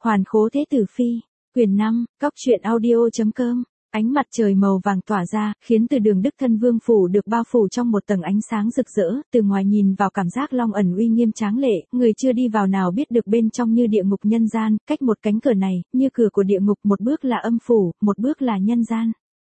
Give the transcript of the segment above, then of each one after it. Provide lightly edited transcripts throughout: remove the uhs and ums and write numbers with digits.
Hoàn Khố Thế Tử Phi, Quyền 5, Cóc truyện audio.com. Ánh mặt trời màu vàng tỏa ra, khiến từ đường Đức Thân Vương phủ được bao phủ trong một tầng ánh sáng rực rỡ, từ ngoài nhìn vào cảm giác long ẩn uy nghiêm tráng lệ, người chưa đi vào nào biết được bên trong như địa ngục nhân gian, cách một cánh cửa này, như cửa của địa ngục một bước là âm phủ, một bước là nhân gian.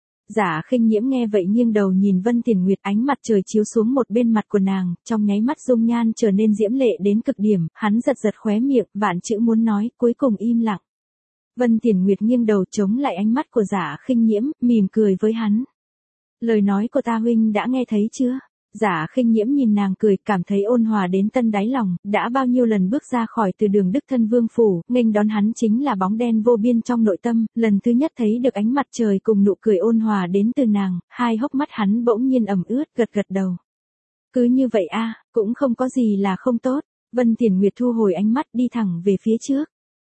Giả Khinh Nhiễm nghe vậy nghiêng đầu nhìn Vân Tiền Nguyệt, ánh mặt trời chiếu xuống một bên mặt của nàng, trong nháy mắt dung nhan trở nên diễm lệ đến cực điểm, hắn giật giật khóe miệng, vạn chữ muốn nói, cuối cùng im lặng. Vân Tiền Nguyệt nghiêng đầu chống lại ánh mắt của Giả Khinh Nhiễm, mỉm cười với hắn. Lời nói của ta huynh đã nghe thấy chưa? Giả Khinh Nhiễm nhìn nàng cười, cảm thấy ôn hòa đến tân đáy lòng, đã bao nhiêu lần bước ra khỏi từ đường Đức Thân Vương phủ, nghênh đón hắn chính là bóng đen vô biên trong nội tâm, lần thứ nhất thấy được ánh mặt trời cùng nụ cười ôn hòa đến từ nàng, hai hốc mắt hắn bỗng nhiên ẩm ướt, gật gật đầu. Cứ như vậy a, cũng không có gì là không tốt. Vân Tiền Nguyệt thu hồi ánh mắt đi thẳng về phía trước.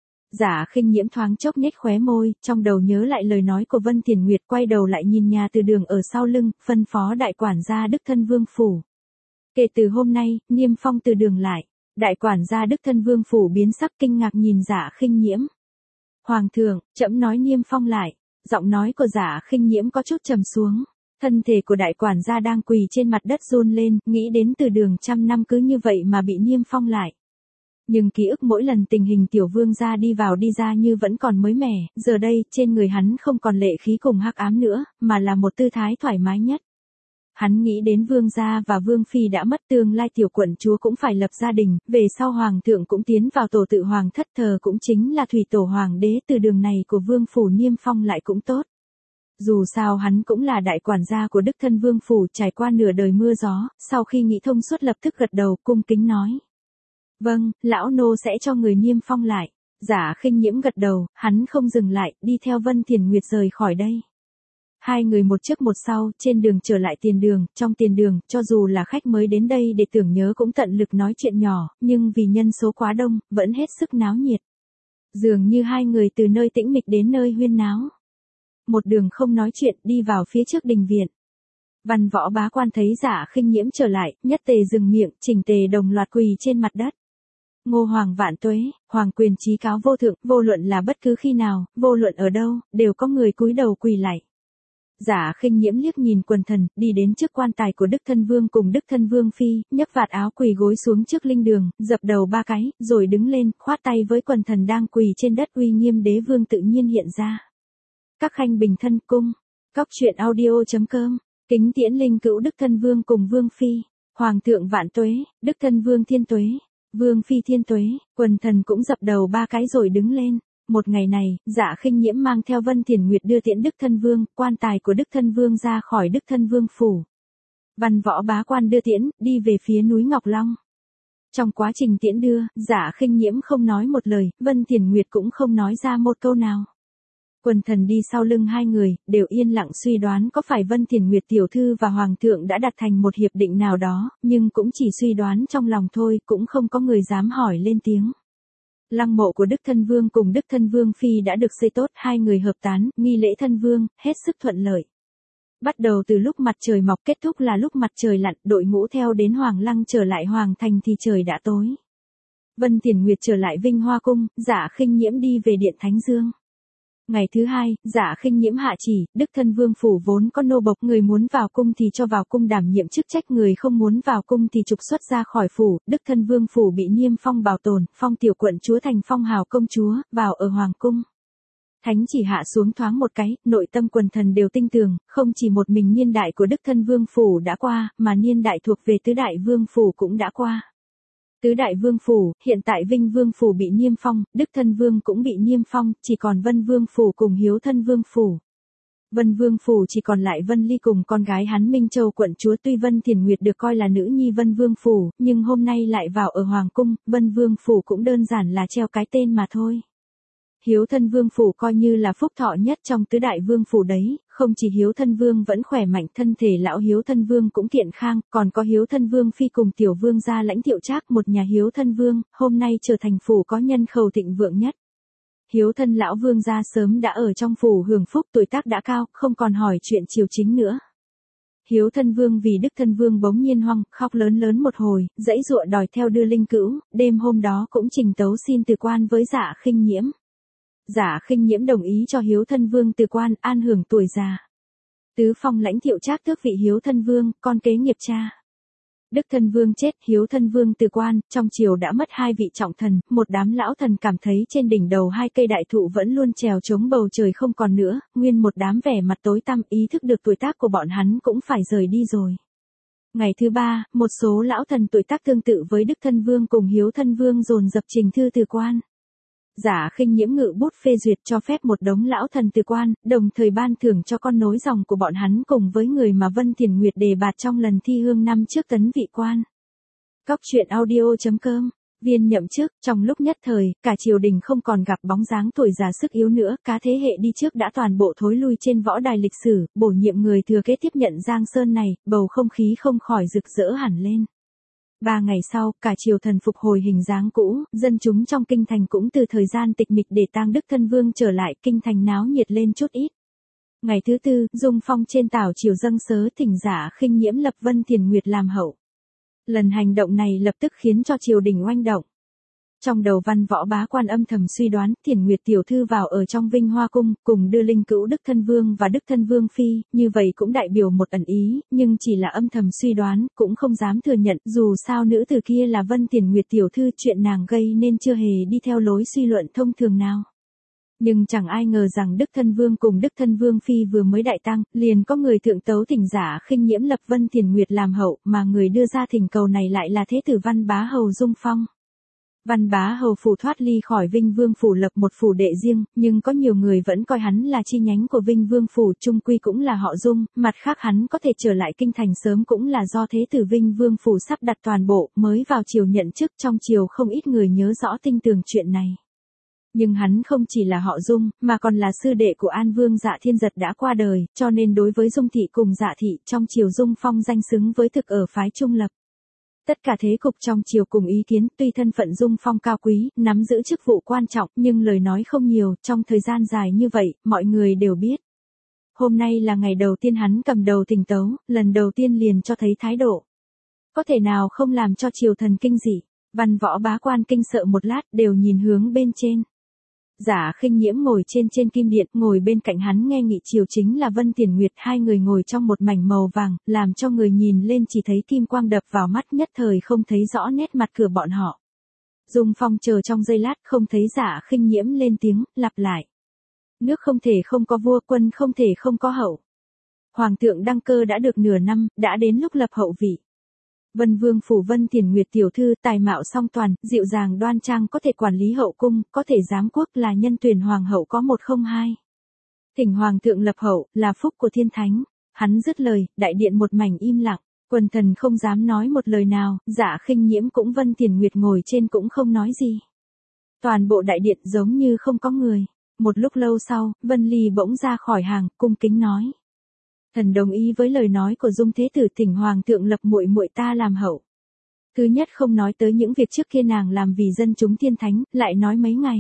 Giả Khinh Nhiễm thoáng chốc nhếch khóe môi, trong đầu nhớ lại lời nói của Vân Tiền Nguyệt, quay đầu lại nhìn nhà từ đường ở sau lưng, phân phó đại quản gia Đức Thân Vương phủ. Kể từ hôm nay, niêm phong từ đường lại. Đại quản gia Đức Thân Vương phủ biến sắc kinh ngạc nhìn Giả Khinh Nhiễm. Hoàng thượng, trẫm nói niêm phong lại. Giọng nói của Giả Khinh Nhiễm có chút trầm xuống. Thân thể của đại quản gia đang quỳ trên mặt đất run lên, nghĩ đến từ đường trăm năm cứ như vậy mà bị niêm phong lại. Nhưng ký ức mỗi lần tình hình tiểu vương gia đi vào đi ra như vẫn còn mới mẻ, giờ đây, trên người hắn không còn lệ khí cùng hắc ám nữa, mà là một tư thái thoải mái nhất. Hắn nghĩ đến vương gia và vương phi đã mất, tương lai tiểu quận chúa cũng phải lập gia đình, về sau hoàng thượng cũng tiến vào tổ tự hoàng thất thờ cũng chính là thủy tổ hoàng đế, từ đường này của vương phủ niêm phong lại cũng tốt. Dù sao hắn cũng là đại quản gia của Đức Thân Vương phủ, trải qua nửa đời mưa gió, sau khi nghĩ thông suốt lập tức gật đầu, cung kính nói. Vâng, lão nô sẽ cho người niêm phong lại. Giả Khinh Nhiễm gật đầu, hắn không dừng lại, đi theo Vân Tiền Nguyệt rời khỏi đây. Hai người một trước một sau, trên đường trở lại tiền đường, trong tiền đường, cho dù là khách mới đến đây để tưởng nhớ cũng tận lực nói chuyện nhỏ, nhưng vì nhân số quá đông, vẫn hết sức náo nhiệt. Dường như hai người từ nơi tĩnh mịch đến nơi huyên náo. Một đường không nói chuyện, đi vào phía trước đình viện. Văn Võ bá quan thấy Giả Khinh Nhiễm trở lại, nhất tề dừng miệng, chỉnh tề đồng loạt quỳ trên mặt đất. Ngô Hoàng vạn tuế, hoàng quyền chí cáo vô thượng, vô luận là bất cứ khi nào, vô luận ở đâu, đều có người cúi đầu quỳ lạy. Giả Khinh Nhiễm liếc nhìn quần thần, đi đến trước quan tài của Đức Thân Vương cùng Đức Thân Vương phi, nhấc vạt áo quỳ gối xuống trước linh đường, dập đầu ba cái, rồi đứng lên, khoát tay với quần thần đang quỳ trên đất, uy nghiêm đế vương tự nhiên hiện ra. Các khanh bình thân cung. Cóc truyện audio.com. Kính tiễn linh cữu Đức Thân Vương cùng Vương phi. Hoàng thượng vạn tuế, Đức Thân Vương thiên tuế, Vương phi thiên tuế. Quần thần cũng dập đầu ba cái rồi đứng lên. Một ngày này, Giả Khinh Nhiễm mang theo Vân Tiền Nguyệt đưa tiễn Đức Thân Vương, quan tài của Đức Thân Vương ra khỏi Đức Thân Vương phủ. Văn Võ bá quan đưa tiễn, đi về phía núi Ngọc Long. Trong quá trình tiễn đưa, Giả Khinh Nhiễm không nói một lời, Vân Tiền Nguyệt cũng không nói ra một câu nào. Quần thần đi sau lưng hai người, đều yên lặng suy đoán có phải Vân Tiền Nguyệt tiểu thư và Hoàng thượng đã đặt thành một hiệp định nào đó, nhưng cũng chỉ suy đoán trong lòng thôi, cũng không có người dám hỏi lên tiếng. Lăng mộ của Đức Thân Vương cùng Đức Thân Vương phi đã được xây tốt, hai người hợp tán, nghi lễ thân vương, hết sức thuận lợi. Bắt đầu từ lúc mặt trời mọc, kết thúc là lúc mặt trời lặn, đội ngũ theo đến Hoàng Lăng trở lại Hoàng Thành thì trời đã tối. Vân Tiền Nguyệt trở lại Vinh Hoa Cung, Giả Khinh Nhiễm đi về Điện Thánh Dương. Ngày thứ hai, Giả Khinh Nhiễm hạ chỉ, Đức Thân Vương phủ vốn có nô bộc, người muốn vào cung thì cho vào cung đảm nhiệm chức trách, người không muốn vào cung thì trục xuất ra khỏi phủ. Đức Thân Vương phủ bị niêm phong bảo tồn, phong tiểu quận chúa thành phong hào công chúa, vào ở hoàng cung. Thánh chỉ hạ xuống thoáng một cái, nội tâm quần thần đều tinh tường, không chỉ một mình niên đại của Đức Thân Vương phủ đã qua, mà niên đại thuộc về tứ đại vương phủ cũng đã qua. Tứ đại vương phủ, hiện tại Vinh Vương phủ bị niêm phong, Đức Thân Vương cũng bị niêm phong, chỉ còn Vân Vương phủ cùng Hiếu Thân Vương phủ. Vân Vương phủ chỉ còn lại Vân Ly cùng con gái hắn Minh Châu quận chúa, tuy Vân Tiền Nguyệt được coi là nữ nhi Vân Vương phủ, nhưng hôm nay lại vào ở hoàng cung, Vân Vương phủ cũng đơn giản là treo cái tên mà thôi. Hiếu Thân Vương phủ coi như là phúc thọ nhất trong tứ đại vương phủ đấy, không chỉ Hiếu Thân Vương vẫn khỏe mạnh, thân thể lão Hiếu Thân Vương cũng kiện khang, còn có Hiếu Thân Vương phi cùng tiểu vương gia Lãnh Thiệu Trác, một nhà Hiếu Thân Vương, hôm nay trở thành phủ có nhân khẩu thịnh vượng nhất. Hiếu Thân lão vương gia sớm đã ở trong phủ hưởng phúc, tuổi tác đã cao, không còn hỏi chuyện triều chính nữa. Hiếu Thân Vương vì Đức Thân Vương bỗng nhiên hoang, khóc lớn lớn một hồi, dãy dụa đòi theo đưa linh cữu, đêm hôm đó cũng trình tấu xin từ quan với Giả Khinh Nhiễm. Giả Khinh Nhiễm đồng ý cho hiếu thân vương từ quan, an hưởng tuổi già. Tứ phong lãnh Thiệu Trác tước vị hiếu thân vương, con kế nghiệp cha. Đức thân vương chết, hiếu thân vương từ quan, trong triều đã mất 2 vị trọng thần, một đám lão thần cảm thấy trên đỉnh đầu 2 cây đại thụ vẫn luôn trèo chống bầu trời không còn nữa, nguyên một đám vẻ mặt tối tăm, ý thức được tuổi tác của bọn hắn cũng phải rời đi rồi. Ngày thứ 3, một số lão thần tuổi tác tương tự với Đức thân vương cùng hiếu thân vương dồn dập trình thư từ quan. Giả Khinh Nhiễm ngự bút phê duyệt cho phép một đống lão thần từ quan, đồng thời ban thưởng cho con nối dòng của bọn hắn cùng với người mà Vân Thiền Nguyệt đề bạt trong lần thi hương năm trước tấn vị quan. Cóc truyện audio.com. Viên nhậm chức, trong lúc nhất thời, cả triều đình không còn gặp bóng dáng tuổi già sức yếu nữa, cả thế hệ đi trước đã toàn bộ thối lui trên võ đài lịch sử, bổ nhiệm người thừa kế tiếp nhận Giang Sơn này, bầu không khí không khỏi rực rỡ hẳn lên. 3 ngày sau, cả triều thần phục hồi hình dáng cũ, dân chúng trong kinh thành cũng từ thời gian tịch mịch để tang Đức thân vương trở lại, kinh thành náo nhiệt lên chút ít. Ngày thứ 4, Dung Phong trên tảo triều dâng sớ thỉnh Giả Khinh Nhiễm lập Vân Thiền Nguyệt làm hậu. Lần hành động này lập tức khiến cho triều đình oanh động. Trong đầu Văn Võ bá quan âm thầm suy đoán, Thiền Nguyệt tiểu thư vào ở trong Vinh Hoa cung, cùng đưa linh cữu Đức thân vương và Đức thân vương phi, như vậy cũng đại biểu một ẩn ý, nhưng chỉ là âm thầm suy đoán, cũng không dám thừa nhận, dù sao nữ tử kia là Vân Thiền Nguyệt tiểu thư, chuyện nàng gây nên chưa hề đi theo lối suy luận thông thường nào. Nhưng chẳng ai ngờ rằng Đức thân vương cùng Đức thân vương phi vừa mới đại tang, liền có người thượng tấu thỉnh Giả Khinh Nhiễm lập Vân Thiền Nguyệt làm hậu, mà người đưa ra thỉnh cầu này lại là thế tử Văn Bá Hầu Dung Phong. Văn Bá Hầu phủ thoát ly khỏi Vinh Vương phủ lập một phủ đệ riêng, nhưng có nhiều người vẫn coi hắn là chi nhánh của Vinh Vương phủ, chung quy cũng là họ Dung, mặt khác hắn có thể trở lại kinh thành sớm cũng là do thế tử Vinh Vương phủ sắp đặt toàn bộ, mới vào triều nhận chức, trong triều không ít người nhớ rõ tinh tường chuyện này. Nhưng hắn không chỉ là họ Dung, mà còn là sư đệ của An Vương Dạ Thiên Giật đã qua đời, cho nên đối với Dung thị cùng Dạ thị, trong triều Dung Phong danh xứng với thực ở phái trung lập. Tất cả thế cục trong triều cùng ý kiến, tuy thân phận Dung Phong cao quý, nắm giữ chức vụ quan trọng, nhưng lời nói không nhiều, trong thời gian dài như vậy, mọi người đều biết. Hôm nay là ngày đầu tiên hắn cầm đầu thỉnh tấu, lần đầu tiên liền cho thấy thái độ. Có thể nào không làm cho triều thần kinh dị, Văn Võ bá quan kinh sợ một lát, đều nhìn hướng bên trên. Giả Khinh Nhiễm ngồi trên kim điện, ngồi bên cạnh hắn nghe nghị triều chính là Vân Thiền Nguyệt, 2 người ngồi trong một mảnh màu vàng, làm cho người nhìn lên chỉ thấy kim quang đập vào mắt, nhất thời không thấy rõ nét mặt cửa bọn họ. Dung Phong chờ trong giây lát, không thấy Giả Khinh Nhiễm lên tiếng, lặp lại. Nước không thể không có vua, quân không thể không có hậu. Hoàng thượng đăng cơ đã được nửa năm, đã đến lúc lập hậu vị. Vân Vương phủ Vân Thiền Nguyệt tiểu thư, tài mạo song toàn, dịu dàng đoan trang, có thể quản lý hậu cung, có thể giám quốc, là nhân tuyển hoàng hậu có 102. Thỉnh hoàng thượng lập hậu, là phúc của thiên thánh. Hắn dứt lời, đại điện một mảnh im lặng, quần thần không dám nói một lời nào, Giả Khinh Nhiễm cũng Vân Thiền Nguyệt ngồi trên cũng không nói gì. Toàn bộ đại điện giống như không có người. Một lúc lâu sau, Vân Ly bỗng ra khỏi hàng, cung kính nói. Thần đồng ý với lời nói của Dung thế tử, thỉnh hoàng thượng lập muội muội ta làm hậu. Thứ nhất không nói tới những việc trước kia nàng làm vì dân chúng thiên thánh, lại nói mấy ngày.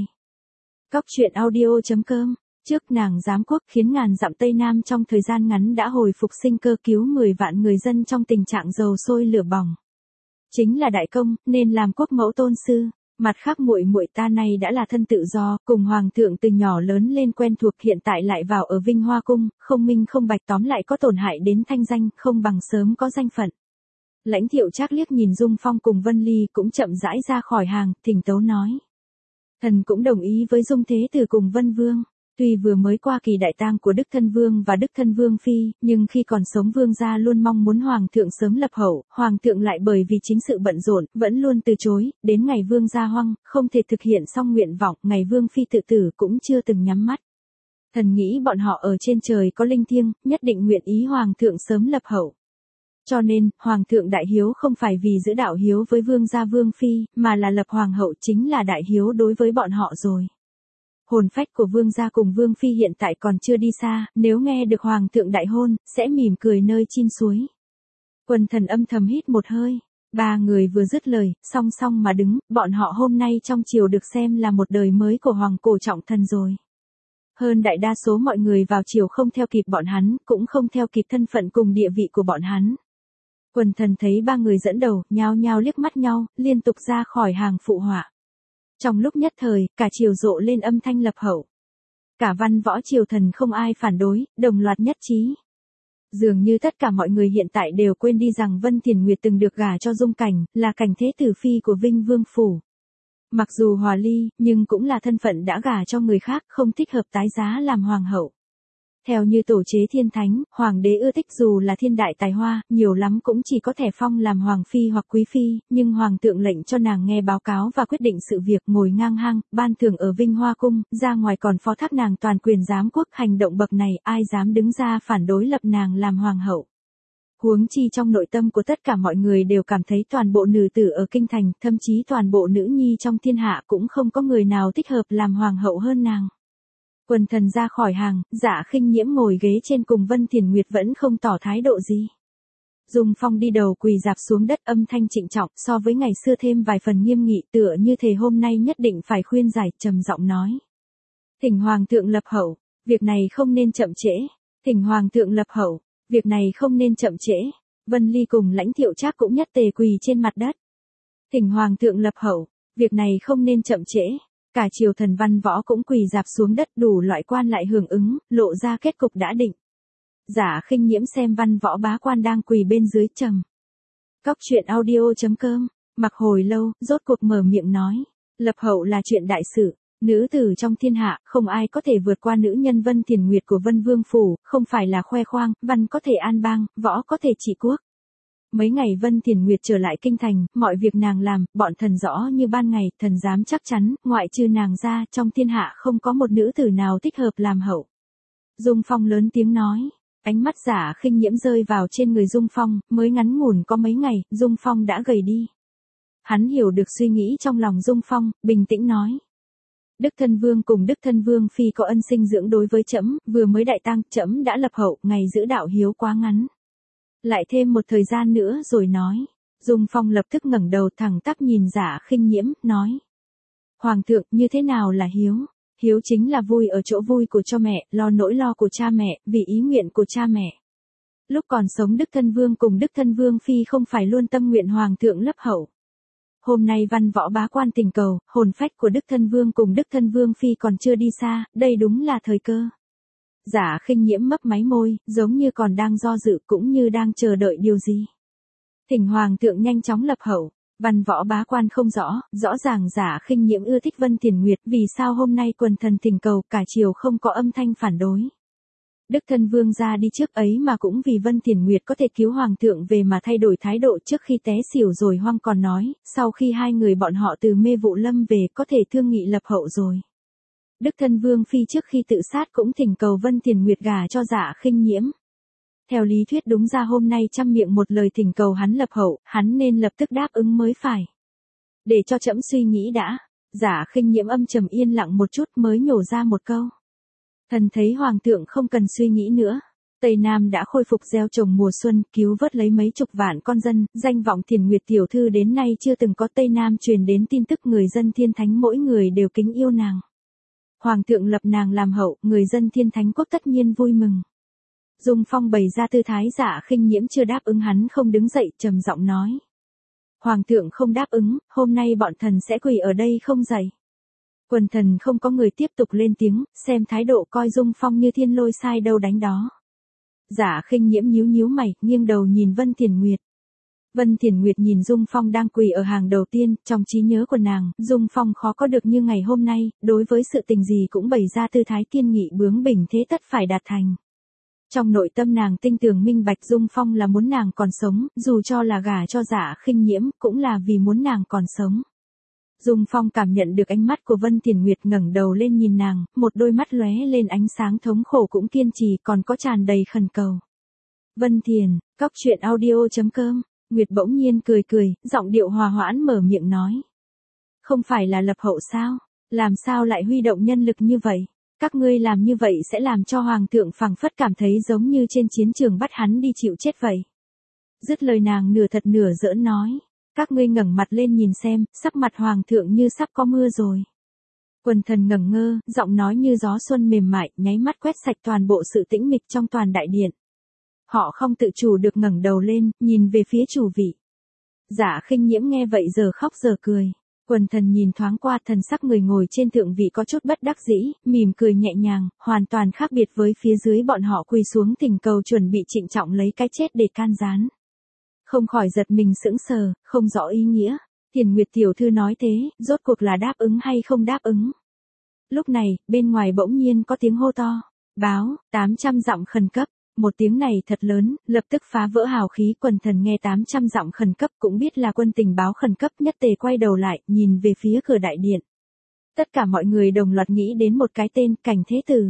Cóc truyện audio.com. Trước nàng giám quốc khiến ngàn dặm Tây Nam trong thời gian ngắn đã hồi phục sinh cơ, cứu 10 vạn người dân trong tình trạng dầu sôi lửa bỏng. Chính là đại công, nên làm quốc mẫu tôn sư. Mặt khác muội muội ta này đã là thân tự do, cùng hoàng thượng từ nhỏ lớn lên quen thuộc, hiện tại lại vào ở Vinh Hoa cung, không minh không bạch, tóm lại có tổn hại đến thanh danh, không bằng sớm có danh phận. Lãnh Thiệu Trác liếc nhìn Dung Phong cùng Vân Ly cũng chậm rãi ra khỏi hàng, thỉnh tấu nói. Thần cũng đồng ý với Dung thế tử cùng Vân Vương. Tuy vừa mới qua kỳ đại tang của Đức thân vương và Đức thân vương phi, nhưng khi còn sống vương gia luôn mong muốn hoàng thượng sớm lập hậu, hoàng thượng lại bởi vì chính sự bận rộn, vẫn luôn từ chối, đến ngày vương gia hoăng, không thể thực hiện xong nguyện vọng, ngày vương phi tự tử cũng chưa từng nhắm mắt. Thần nghĩ bọn họ ở trên trời có linh thiêng, nhất định nguyện ý hoàng thượng sớm lập hậu. Cho nên, hoàng thượng đại hiếu không phải vì giữ đạo hiếu với vương gia vương phi, mà là lập hoàng hậu chính là đại hiếu đối với bọn họ rồi. Hồn phách của vương gia cùng vương phi hiện tại còn chưa đi xa, nếu nghe được hoàng thượng đại hôn, sẽ mỉm cười nơi chin suối. Quần thần âm thầm hít một hơi. 3 người vừa dứt lời, song song mà đứng, bọn họ hôm nay trong triều được xem là một đời mới của hoàng cổ trọng thần rồi. Hơn đại đa số mọi người vào triều không theo kịp bọn hắn, cũng không theo kịp thân phận cùng địa vị của bọn hắn. Quần thần thấy 3 người dẫn đầu, nhao nhao liếc mắt nhau, liên tục ra khỏi hàng phụ họa. Trong lúc nhất thời, cả triều rộ lên âm thanh lập hậu. Cả văn võ triều thần không ai phản đối, đồng loạt nhất trí. Dường như tất cả mọi người hiện tại đều quên đi rằng Vân Thiền Nguyệt từng được gả cho Dung Cảnh, là cảnh thế tử phi của Vinh Vương Phủ. Mặc dù hòa ly, nhưng cũng là thân phận đã gả cho người khác, không thích hợp tái giá làm hoàng hậu. Theo như tổ chế thiên thánh, hoàng đế ưa thích dù là thiên đại tài hoa, nhiều lắm cũng chỉ có thể phong làm hoàng phi hoặc quý phi, nhưng hoàng thượng lệnh cho nàng nghe báo cáo và quyết định sự việc, ngồi ngang hang, ban thưởng ở Vinh Hoa Cung, ra ngoài còn phó thác nàng toàn quyền giám quốc. Hành động bậc này, ai dám đứng ra phản đối lập nàng làm hoàng hậu. Huống chi trong nội tâm của tất cả mọi người đều cảm thấy toàn bộ nữ tử ở kinh thành, thậm chí toàn bộ nữ nhi trong thiên hạ cũng không có người nào thích hợp làm hoàng hậu hơn nàng. Quần thần ra khỏi hàng, Dạ Khinh Nhiễm ngồi ghế trên cùng Vân Thiền Nguyệt vẫn không tỏ thái độ gì. Dung Phong đi đầu quỳ rạp xuống đất, âm thanh trịnh trọng, so với ngày xưa thêm vài phần nghiêm nghị, tựa như thề hôm nay nhất định phải khuyên giải, trầm giọng nói. Thỉnh hoàng thượng lập hậu, việc này không nên chậm trễ. Thỉnh hoàng thượng lập hậu, việc này không nên chậm trễ. Vân Ly cùng Lãnh Thiệu Trác cũng nhất tề quỳ trên mặt đất. Thỉnh hoàng thượng lập hậu, việc này không nên chậm trễ. Cả triều thần văn võ cũng quỳ rạp xuống đất, đủ loại quan lại hưởng ứng, lộ ra kết cục đã định. Dạ Khinh Nhiễm xem văn võ bá quan đang quỳ bên dưới trầm. Cóc truyện audio.com, mặc hồi lâu, rốt cuộc mở miệng nói. Lập hậu là chuyện đại sự, nữ tử trong thiên hạ, không ai có thể vượt qua nữ nhân Vân Thiền Nguyệt của Vân Vương Phủ, không phải là khoe khoang, văn có thể an bang, võ có thể trị quốc. Mấy ngày Vân Thiền Nguyệt trở lại kinh thành, mọi việc nàng làm, bọn thần rõ như ban ngày, thần dám chắc chắn, ngoại trừ nàng ra, trong thiên hạ không có một nữ tử nào thích hợp làm hậu. Dung Phong lớn tiếng nói, ánh mắt Dạ Khinh Nhiễm rơi vào trên người Dung Phong, mới ngắn ngủn có mấy ngày, Dung Phong đã gầy đi. Hắn hiểu được suy nghĩ trong lòng Dung Phong, bình tĩnh nói. Đức Thân Vương cùng Đức Thân Vương Phi có ân sinh dưỡng đối với trẫm, vừa mới đại tang, trẫm đã lập hậu, ngày giữ đạo hiếu quá ngắn. Lại thêm một thời gian nữa rồi nói. Dung Phong lập tức ngẩng đầu thẳng tắp nhìn Dạ Khinh Nhiễm, nói. Hoàng thượng, như thế nào là hiếu? Hiếu chính là vui ở chỗ vui của cho mẹ, lo nỗi lo của cha mẹ, vì ý nguyện của cha mẹ. Lúc còn sống Đức Thân Vương cùng Đức Thân Vương Phi không phải luôn tâm nguyện Hoàng thượng lập hậu. Hôm nay văn võ bá quan tình cầu, hồn phách của Đức Thân Vương cùng Đức Thân Vương Phi còn chưa đi xa, đây đúng là thời cơ. Dạ Khinh Nhiễm mấp máy môi, giống như còn đang do dự cũng như đang chờ đợi điều gì. Thỉnh hoàng thượng nhanh chóng lập hậu, văn võ bá quan không rõ, rõ ràng Dạ Khinh Nhiễm ưa thích Vân Thiền Nguyệt, vì sao hôm nay quần thần thỉnh cầu cả triều không có âm thanh phản đối. Đức Thân Vương ra đi trước ấy mà cũng vì Vân Thiền Nguyệt có thể cứu hoàng thượng về mà thay đổi thái độ trước khi té xỉu rồi hoang còn nói, sau khi hai người bọn họ từ Mê Vụ Lâm về có thể thương nghị lập hậu rồi. Đức Thân Vương Phi trước khi tự sát cũng thỉnh cầu Vân Thiền Nguyệt gả cho Dạ Khinh Nhiễm. Theo lý thuyết đúng ra hôm nay trăm miệng một lời thỉnh cầu hắn lập hậu, hắn nên lập tức đáp ứng mới phải. Để cho trẫm suy nghĩ đã. Dạ Khinh Nhiễm âm trầm yên lặng một chút mới nhổ ra một câu. Thần thấy hoàng thượng không cần suy nghĩ nữa. Tây Nam đã khôi phục gieo trồng mùa xuân, cứu vớt lấy mấy chục vạn con dân, danh vọng Thiền Nguyệt tiểu thư đến nay chưa từng có Tây Nam truyền đến tin tức người dân thiên thánh mỗi người đều kính yêu nàng. Hoàng thượng lập nàng làm hậu, người dân thiên thánh quốc tất nhiên vui mừng. Dung Phong bày ra tư thái. Dạ Khinh Nhiễm chưa đáp ứng hắn không đứng dậy, trầm giọng nói. Hoàng thượng không đáp ứng, hôm nay bọn thần sẽ quỳ ở đây không dậy. Quần thần không có người tiếp tục lên tiếng, xem thái độ coi Dung Phong như thiên lôi sai đâu đánh đó. Dạ Khinh Nhiễm nhíu nhíu mày, nghiêng đầu nhìn Vân Thiền Nguyệt. Vân Thiền Nguyệt nhìn Dung Phong đang quỳ ở hàng đầu tiên, trong trí nhớ của nàng, Dung Phong khó có được như ngày hôm nay, đối với sự tình gì cũng bày ra tư thái kiên nghị bướng bỉnh thế tất phải đạt thành. Trong nội tâm nàng tinh tường minh bạch Dung Phong là muốn nàng còn sống, dù cho là gả cho Dạ Khinh Nhiễm, cũng là vì muốn nàng còn sống. Dung Phong cảm nhận được ánh mắt của Vân Thiền Nguyệt ngẩng đầu lên nhìn nàng, một đôi mắt lóe lên ánh sáng thống khổ cũng kiên trì còn có tràn đầy khẩn cầu. Vân Thiền, cóc truyện audio.com, Nguyệt bỗng nhiên cười cười, giọng điệu hòa hoãn mở miệng nói. Không phải là lập hậu sao? Làm sao lại huy động nhân lực như vậy? Các ngươi làm như vậy sẽ làm cho hoàng thượng phảng phất cảm thấy giống như trên chiến trường bắt hắn đi chịu chết vậy. Dứt lời nàng nửa thật nửa giỡn nói. Các ngươi ngẩng mặt lên nhìn xem, sắc mặt hoàng thượng như sắp có mưa rồi. Quần thần ngẩn ngơ, giọng nói như gió xuân mềm mại, nháy mắt quét sạch toàn bộ sự tĩnh mịch trong toàn đại điện. Họ không tự chủ được ngẩng đầu lên, nhìn về phía chủ vị. Dạ Khinh Nhiễm nghe vậy giờ khóc giờ cười. Quần thần nhìn thoáng qua, thần sắc người ngồi trên thượng vị có chút bất đắc dĩ, mỉm cười nhẹ nhàng, hoàn toàn khác biệt với phía dưới bọn họ quỳ xuống thỉnh cầu chuẩn bị trịnh trọng lấy cái chết để can gián. Không khỏi giật mình sững sờ, không rõ ý nghĩa. Thiền Nguyệt tiểu thư nói thế, rốt cuộc là đáp ứng hay không đáp ứng. Lúc này, bên ngoài bỗng nhiên có tiếng hô to. Báo, 800 dặm khẩn cấp. Một tiếng này thật lớn, lập tức phá vỡ hào khí. Quần thần nghe 800 dặm khẩn cấp cũng biết là quân tình báo khẩn cấp, nhất tề quay đầu lại, nhìn về phía cửa đại điện. Tất cả mọi người đồng loạt nghĩ đến một cái tên, Cảnh Thế Tử.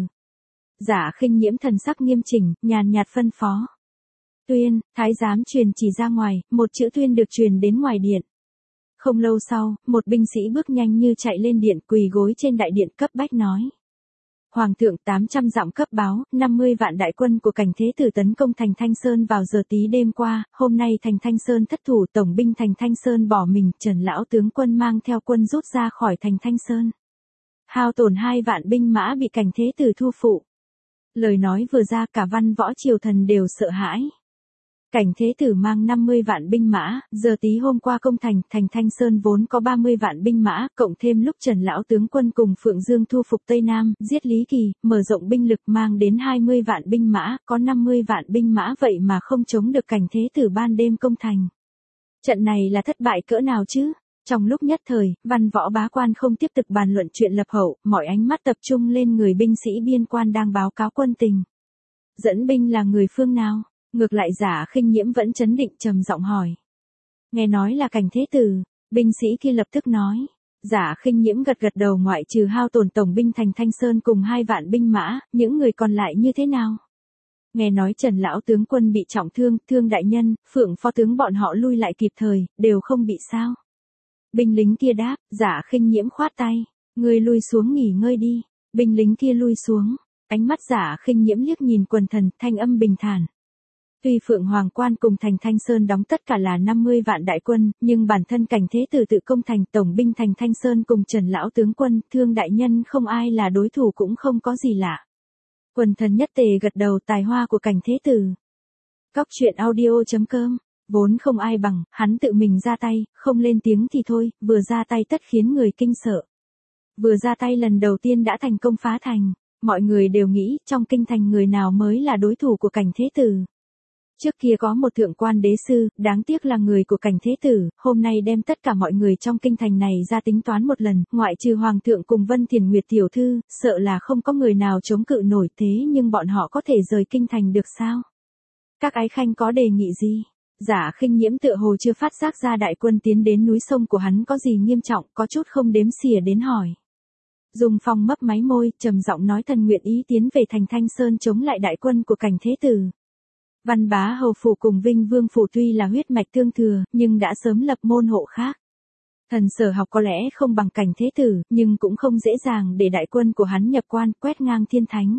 Giả Khinh Nhiễm thần sắc nghiêm chỉnh, nhàn nhạt phân phó. Tuyên, thái giám truyền chỉ ra ngoài, một chữ tuyên được truyền đến ngoài điện. Không lâu sau, một binh sĩ bước nhanh như chạy lên điện, quỳ gối trên đại điện cấp bách nói. Hoàng thượng, 800 dặm cấp báo, 50 vạn đại quân của Cảnh Thế Tử tấn công thành Thanh Sơn vào giờ tí đêm qua, hôm nay thành Thanh Sơn thất thủ, tổng binh thành Thanh Sơn bỏ mình, Trần lão tướng quân mang theo quân rút ra khỏi thành Thanh Sơn. Hao tổn 2 vạn binh mã bị Cảnh Thế Tử thu phụ. Lời nói vừa ra, cả văn võ triều thần đều sợ hãi. Cảnh Thế Tử mang 50 vạn binh mã, giờ tí hôm qua công thành Thanh Sơn vốn có 30 vạn binh mã, cộng thêm lúc Trần lão tướng quân cùng Phượng Dương thu phục Tây Nam, giết Lý Kỳ, mở rộng binh lực mang đến 20 vạn binh mã, có 50 vạn binh mã vậy mà không chống được Cảnh Thế Tử ban đêm công thành. Trận này là thất bại cỡ nào chứ? Trong lúc nhất thời, văn võ bá quan không tiếp tục bàn luận chuyện lập hậu, mọi ánh mắt tập trung lên người binh sĩ biên quan đang báo cáo quân tình. Dẫn binh là người phương nào? Ngược lại Giả Khinh Nhiễm vẫn trấn định trầm giọng hỏi. Nghe nói là Cảnh Thế Tử, binh sĩ kia lập tức nói. Giả Khinh Nhiễm gật gật đầu, ngoại trừ hao tổn tổng binh thành Thanh Sơn cùng 2 vạn binh mã, những người còn lại như thế nào? Nghe nói Trần lão tướng quân bị trọng thương, Thương đại nhân, Phượng phó tướng bọn họ lui lại kịp thời, đều không bị sao? Binh lính kia đáp. Giả Khinh Nhiễm khoát tay. Ngươi lui xuống nghỉ ngơi đi. Binh lính kia lui xuống. Ánh mắt Giả Khinh Nhiễm liếc nhìn quần thần, thanh âm bình thản. Tuy Phượng Hoàng Quan cùng thành Thanh Sơn đóng tất cả là 50 vạn đại quân, nhưng bản thân Cảnh Thế Tử tự công thành, tổng binh thành Thanh Sơn cùng Trần lão tướng quân, Thương đại nhân không ai là đối thủ cũng không có gì lạ. Quần thần nhất tề gật đầu, tài hoa của Cảnh Thế Tử. Cóc truyện audio.com, vốn không ai bằng, hắn tự mình ra tay, không lên tiếng thì thôi, vừa ra tay tất khiến người kinh sợ. Vừa ra tay lần đầu tiên đã thành công phá thành, mọi người đều nghĩ trong kinh thành người nào mới là đối thủ của Cảnh Thế Tử. Trước kia có một thượng quan đế sư, đáng tiếc là người của Cảnh Thế Tử, hôm nay đem tất cả mọi người trong kinh thành này ra tính toán một lần, ngoại trừ Hoàng thượng cùng Vân Thiền Nguyệt tiểu thư, sợ là không có người nào chống cự nổi, thế nhưng bọn họ có thể rời kinh thành được sao? Các ái khanh có đề nghị gì? Giả Khinh Nhiễm tựa hồ chưa phát giác ra đại quân tiến đến núi sông của hắn có gì nghiêm trọng, có chút không đếm xỉa đến hỏi. Dung Phong mấp máy môi, trầm giọng nói, thần nguyện ý tiến về thành Thanh Sơn chống lại đại quân của Cảnh Thế Tử. Văn Bá Hầu phủ cùng Vinh Vương phủ tuy là huyết mạch tương thừa, nhưng đã sớm lập môn hộ khác. Thần Sở Học có lẽ không bằng Cảnh Thế Tử, nhưng cũng không dễ dàng để đại quân của hắn nhập quan, quét ngang thiên thánh.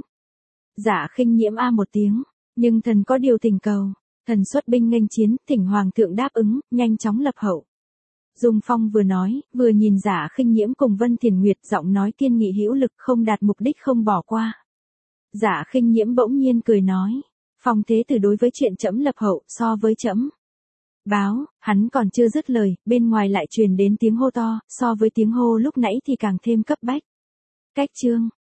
Giả Khinh Nhiễm a một tiếng, nhưng thần có điều thỉnh cầu. Thần xuất binh nghênh chiến, thỉnh Hoàng thượng đáp ứng, nhanh chóng lập hậu. Dung Phong vừa nói, vừa nhìn Giả Khinh Nhiễm cùng Vân Thiền Nguyệt, giọng nói kiên nghị hữu lực, không đạt mục đích không bỏ qua. Giả Khinh Nhiễm bỗng nhiên cười nói. Phong Thế Tử đối với chuyện trẫm lập hậu, so với trẫm báo, hắn còn chưa dứt lời, bên ngoài lại truyền đến tiếng hô to, so với tiếng hô lúc nãy thì càng thêm cấp bách. Cách chương